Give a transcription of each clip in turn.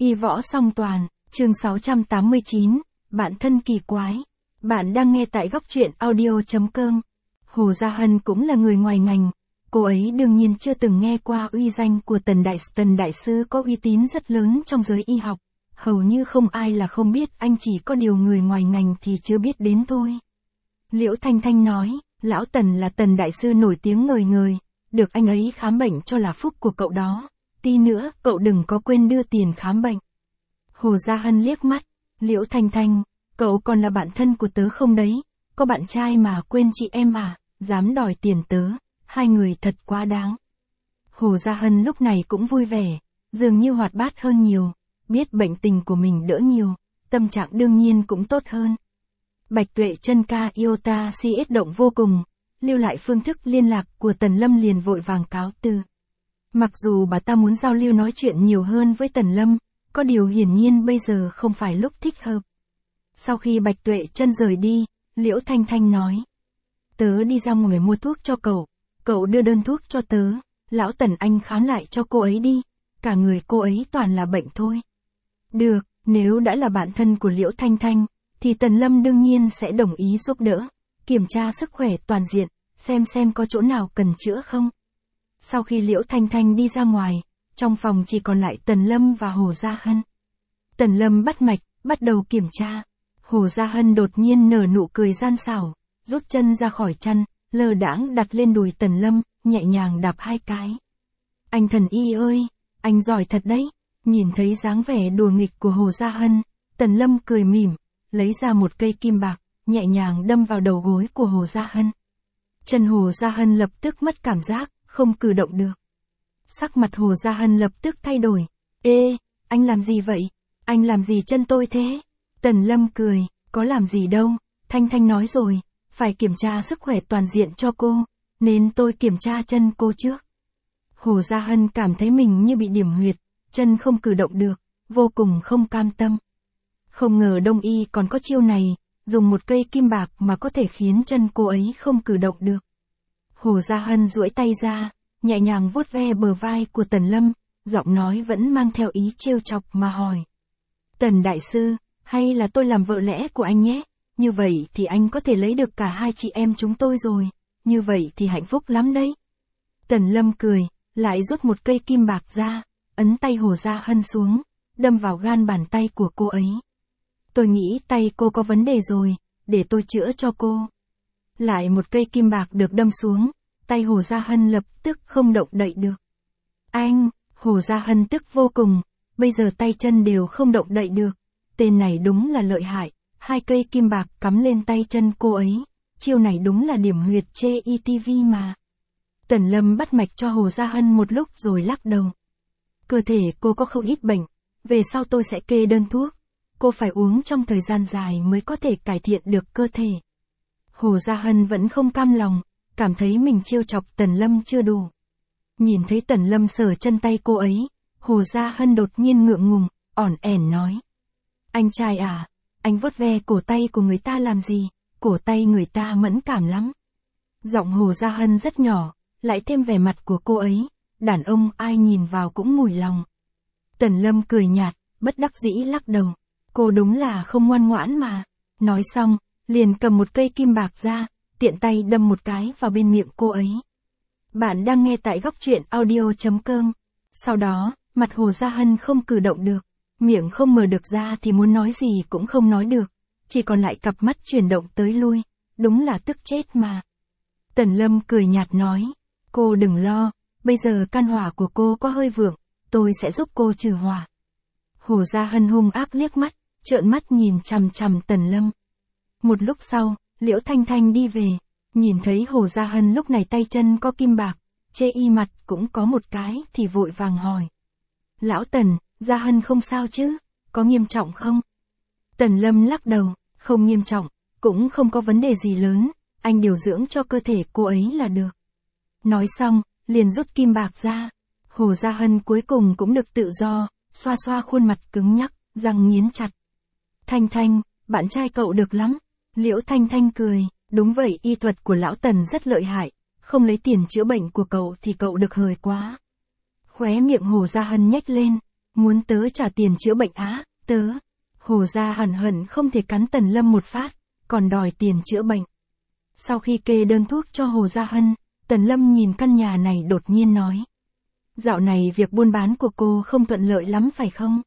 Y võ song toàn, chương 689, bạn thân kỳ quái. Bạn đang nghe tại góc truyện audio.com. Hồ Gia Hân cũng là người ngoài ngành. Cô ấy đương nhiên chưa từng nghe qua uy danh của Tần Đại Sư có uy tín rất lớn trong giới y học. Hầu như không ai là không biết, anh chỉ có điều người ngoài ngành thì chưa biết đến thôi. Liễu Thanh Thanh nói, Lão Tần là Tần Đại Sư nổi tiếng ngời ngời, được anh ấy khám bệnh cho là phúc của cậu đó. Tí nữa, cậu đừng có quên đưa tiền khám bệnh. Hồ Gia Hân liếc mắt, Liễu Thanh Thanh, cậu còn là bạn thân của tớ không đấy, có bạn trai mà quên chị em à, dám đòi tiền tớ, hai người thật quá đáng. Hồ Gia Hân lúc này cũng vui vẻ, dường như hoạt bát hơn nhiều, biết bệnh tình của mình đỡ nhiều, tâm trạng đương nhiên cũng tốt hơn. Bạch Tuệ Chân ca Iota CS động vô cùng, lưu lại phương thức liên lạc của Tần Lâm liền vội vàng cáo từ. Mặc dù bà ta muốn giao lưu nói chuyện nhiều hơn với Tần Lâm, có điều hiển nhiên bây giờ không phải lúc thích hợp. Sau khi Bạch Tuệ Chân rời đi, Liễu Thanh Thanh nói. Tớ đi ra ngoài mua thuốc cho cậu đưa đơn thuốc cho tớ, Lão Tần anh khám lại cho cô ấy đi, cả người cô ấy toàn là bệnh thôi. Được, nếu đã là bạn thân của Liễu Thanh Thanh, thì Tần Lâm đương nhiên sẽ đồng ý giúp đỡ, kiểm tra sức khỏe toàn diện, xem có chỗ nào cần chữa không. Sau khi Liễu Thanh Thanh đi ra ngoài, trong phòng chỉ còn lại Tần Lâm và Hồ Gia Hân. Tần Lâm bắt mạch, bắt đầu kiểm tra. Hồ Gia Hân đột nhiên nở nụ cười gian xảo, rút chân ra khỏi chăn, lơ đãng đặt lên đùi Tần Lâm, nhẹ nhàng đạp hai cái. Anh thần y ơi, anh giỏi thật đấy. Nhìn thấy dáng vẻ đùa nghịch của Hồ Gia Hân, Tần Lâm cười mỉm, lấy ra một cây kim bạc, nhẹ nhàng đâm vào đầu gối của Hồ Gia Hân. Chân Hồ Gia Hân lập tức mất cảm giác, không cử động được. Sắc mặt Hồ Gia Hân lập tức thay đổi. Ê, anh làm gì vậy? Anh làm gì chân tôi thế? Tần Lâm cười, có làm gì đâu, Thanh Thanh nói rồi, phải kiểm tra sức khỏe toàn diện cho cô, nên tôi kiểm tra chân cô trước. Hồ Gia Hân cảm thấy mình như bị điểm huyệt, chân không cử động được, vô cùng không cam tâm. Không ngờ Đông y còn có chiêu này, dùng một cây kim bạc mà có thể khiến chân cô ấy không cử động được. Hồ Gia Hân duỗi tay ra, nhẹ nhàng vuốt ve bờ vai của Tần Lâm, giọng nói vẫn mang theo ý trêu chọc mà hỏi. Tần Đại Sư, hay là tôi làm vợ lẽ của anh nhé, như vậy thì anh có thể lấy được cả hai chị em chúng tôi rồi, như vậy thì hạnh phúc lắm đấy. Tần Lâm cười, lại rút một cây kim bạc ra, ấn tay Hồ Gia Hân xuống, đâm vào gan bàn tay của cô ấy. Tôi nghĩ tay cô có vấn đề rồi, để tôi chữa cho cô. Lại một cây kim bạc được đâm xuống, tay Hồ Gia Hân lập tức không động đậy được. Anh, Hồ Gia Hân tức vô cùng, bây giờ tay chân đều không động đậy được. Tên này đúng là lợi hại, hai cây kim bạc cắm lên tay chân cô ấy, chiêu này đúng là điểm huyệt chê ITV mà. Tần Lâm bắt mạch cho Hồ Gia Hân một lúc rồi lắc đầu. Cơ thể cô có không ít bệnh, về sau tôi sẽ kê đơn thuốc, cô phải uống trong thời gian dài mới có thể cải thiện được cơ thể. Hồ Gia Hân vẫn không cam lòng, cảm thấy mình trêu chọc Tần Lâm chưa đủ. Nhìn thấy Tần Lâm sờ chân tay cô ấy, Hồ Gia Hân đột nhiên ngượng ngùng, ỏn ẻn nói. Anh trai à, anh vuốt ve cổ tay của người ta làm gì, cổ tay người ta mẫn cảm lắm. Giọng Hồ Gia Hân rất nhỏ, lại thêm vẻ mặt của cô ấy, đàn ông ai nhìn vào cũng mùi lòng. Tần Lâm cười nhạt, bất đắc dĩ lắc đầu, cô đúng là không ngoan ngoãn mà. Nói xong, liền cầm một cây kim bạc ra, tiện tay đâm một cái vào bên miệng cô ấy. Bạn đang nghe tại góc truyện audio.com. Sau đó, mặt Hồ Gia Hân không cử động được, miệng không mở được ra thì muốn nói gì cũng không nói được, chỉ còn lại cặp mắt chuyển động tới lui, đúng là tức chết mà. Tần Lâm cười nhạt nói, cô đừng lo, bây giờ căn hỏa của cô có hơi vượng, tôi sẽ giúp cô trừ hỏa. Hồ Gia Hân hung ác liếc mắt, trợn mắt nhìn chằm chằm Tần Lâm. Một lúc sau, Liễu Thanh Thanh đi về, nhìn thấy Hồ Gia Hân lúc này tay chân có kim bạc, chê y mặt cũng có một cái thì vội vàng hỏi. Lão Tần, Gia Hân không sao chứ, có nghiêm trọng không? Tần Lâm lắc đầu, không nghiêm trọng, cũng không có vấn đề gì lớn, anh điều dưỡng cho cơ thể cô ấy là được. Nói xong, liền rút kim bạc ra. Hồ Gia Hân cuối cùng cũng được tự do, xoa xoa khuôn mặt cứng nhắc, răng nghiến chặt. Thanh Thanh, bạn trai cậu được lắm. Liễu Thanh Thanh cười, đúng vậy, y thuật của Lão Tần rất lợi hại, không lấy tiền chữa bệnh của cậu thì cậu được hời quá. Khóe miệng Hồ Gia Hân nhếch lên, Muốn tớ trả tiền chữa bệnh á, tớ. Hồ Gia hẳn hận không thể cắn Tần Lâm một phát, còn đòi tiền chữa bệnh. Sau khi kê đơn thuốc cho Hồ Gia Hân, Tần Lâm nhìn căn nhà này đột nhiên nói. Dạo này việc buôn bán của cô không thuận lợi lắm phải không?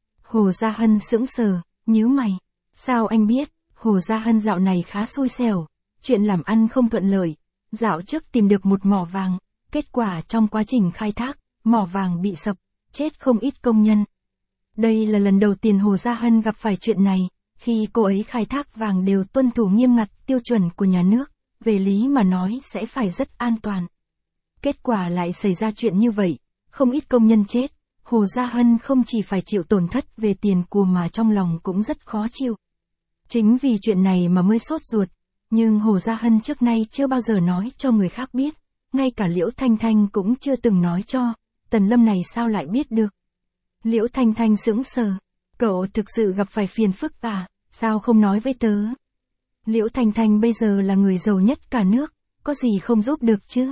Hồ Gia Hân sững sờ, nhíu mày. Sao anh biết? Hồ Gia Hân dạo này khá xui xẻo, chuyện làm ăn không thuận lợi. Dạo trước tìm được một mỏ vàng, kết quả trong quá trình khai thác, mỏ vàng bị sập, chết không ít công nhân. Đây là lần đầu tiên Hồ Gia Hân gặp phải chuyện này, khi cô ấy khai thác vàng đều tuân thủ nghiêm ngặt tiêu chuẩn của nhà nước, về lý mà nói sẽ phải rất an toàn. Kết quả lại xảy ra chuyện như vậy, không ít công nhân chết, Hồ Gia Hân không chỉ phải chịu tổn thất về tiền của mà trong lòng cũng rất khó chịu. Chính vì chuyện này mà mới sốt ruột, nhưng Hồ Gia Hân trước nay chưa bao giờ nói cho người khác biết, ngay cả Liễu Thanh Thanh cũng chưa từng nói cho, Tần Lâm này sao lại biết được. Liễu Thanh Thanh sững sờ, cậu thực sự gặp phải phiền phức à, sao không nói với tớ? Liễu Thanh Thanh bây giờ là người giàu nhất cả nước, có gì không giúp được chứ?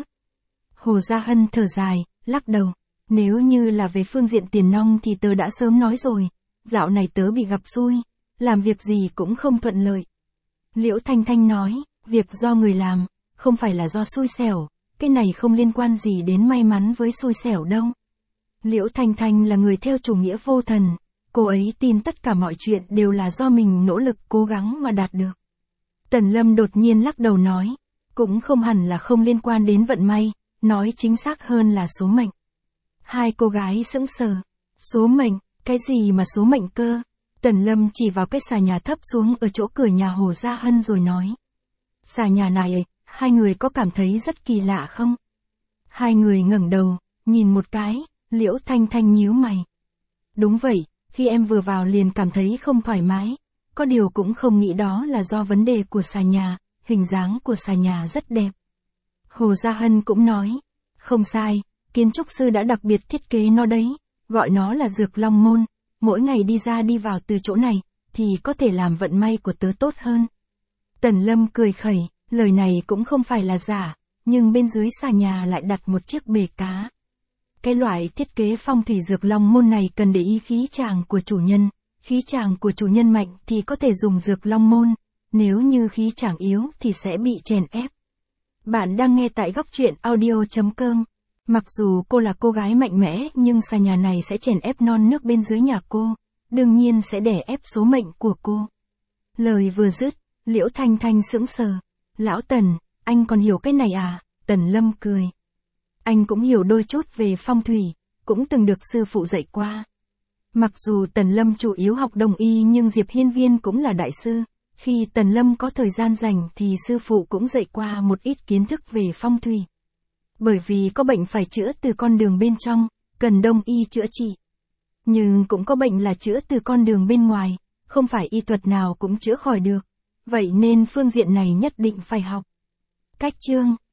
Hồ Gia Hân thở dài, lắc đầu, nếu như là về phương diện tiền nong thì tớ đã sớm nói rồi, dạo này tớ bị gặp xui, làm việc gì cũng không thuận lợi. Liễu Thanh Thanh nói, việc do người làm, không phải là do xui xẻo, cái này không liên quan gì đến may mắn với xui xẻo đâu. Liễu Thanh Thanh là người theo chủ nghĩa vô thần, cô ấy tin tất cả mọi chuyện đều là do mình nỗ lực cố gắng mà đạt được. Tần Lâm đột nhiên lắc đầu nói, cũng không hẳn là không liên quan đến vận may, nói chính xác hơn là số mệnh. Hai cô gái sững sờ, số mệnh, cái gì mà số mệnh cơ? Tần Lâm chỉ vào cái xà nhà thấp xuống ở chỗ cửa nhà Hồ Gia Hân rồi nói. Xà nhà này, hai người có cảm thấy rất kỳ lạ không? Hai người ngẩng đầu, nhìn một cái, Liễu Thanh Thanh nhíu mày. Đúng vậy, khi em vừa vào liền cảm thấy không thoải mái, có điều cũng không nghĩ đó là do vấn đề của xà nhà, hình dáng của xà nhà rất đẹp. Hồ Gia Hân cũng nói, không sai, kiến trúc sư đã đặc biệt thiết kế nó đấy, gọi nó là Dược Long Môn, mỗi ngày đi ra đi vào từ chỗ này, thì có thể làm vận may của tớ tốt hơn. Tần Lâm cười khẩy, lời này cũng không phải là giả, nhưng bên dưới xà nhà lại đặt một chiếc bể cá. Cái loại thiết kế phong thủy Dược Long Môn này cần để ý khí chàng của chủ nhân, khí chàng của chủ nhân mạnh thì có thể dùng Dược Long Môn, nếu như khí chàng yếu thì sẽ bị chèn ép. Bạn đang nghe tại góc truyện audio.com. Mặc dù cô là cô gái mạnh mẽ nhưng xà nhà này sẽ chèn ép non nước bên dưới nhà cô, đương nhiên sẽ đè ép số mệnh của cô. Lời vừa dứt, Liễu Thanh Thanh sững sờ. Lão Tần, anh còn hiểu cái này à? Tần Lâm cười. Anh cũng hiểu đôi chút về phong thủy, cũng từng được sư phụ dạy qua. Mặc dù Tần Lâm chủ yếu học đồng y nhưng Diệp Hiên Viên cũng là đại sư. Khi Tần Lâm có thời gian rảnh thì sư phụ cũng dạy qua một ít kiến thức về phong thủy. Bởi vì có bệnh phải chữa từ con đường bên trong, cần đông y chữa trị. Nhưng cũng có bệnh là chữa từ con đường bên ngoài, không phải y thuật nào cũng chữa khỏi được. Vậy nên phương diện này nhất định phải học. Cách chương